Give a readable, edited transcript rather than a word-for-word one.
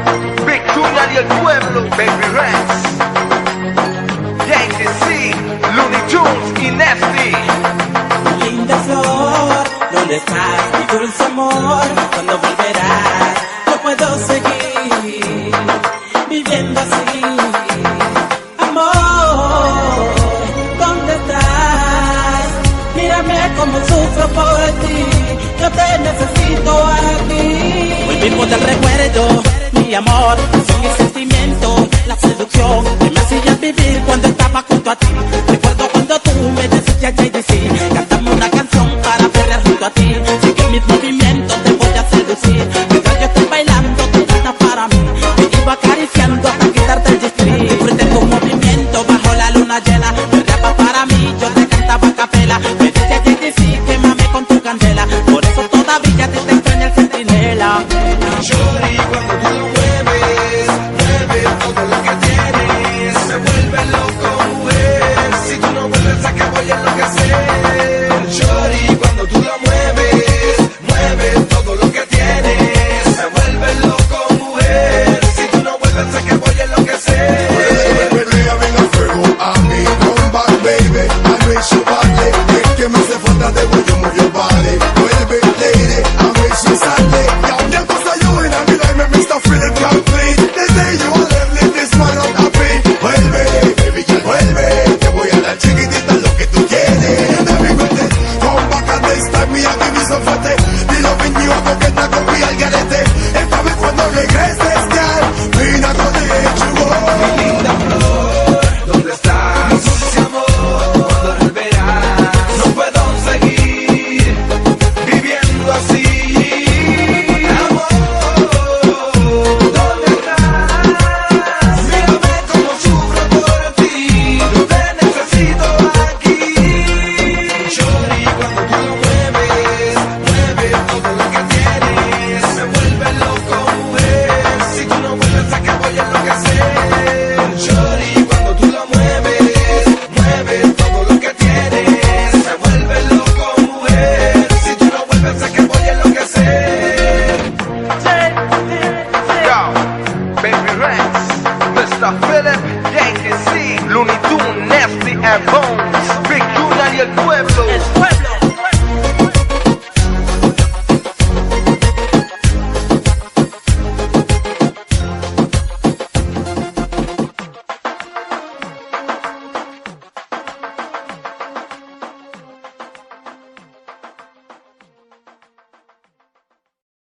Big Junior y el pueblo, Baby Rex, JTC, Looney Tunes y Nasty. Linda flor, ¿dónde estás? Mi dulce amor, ¿cuándo volverás? No puedo seguir viviendo así. Amor, ¿dónde estás? Mírame como sufro por ti, yo te necesito aquí. Hoy vivo del recuerdo, mi amor, son mis sentimientos, la seducción que me hacías vivir cuando estaba junto a ti. Recuerdo cuando tú me decías JDC, cantamos una canción para perrear junto a ti. Sigue mis movimientos.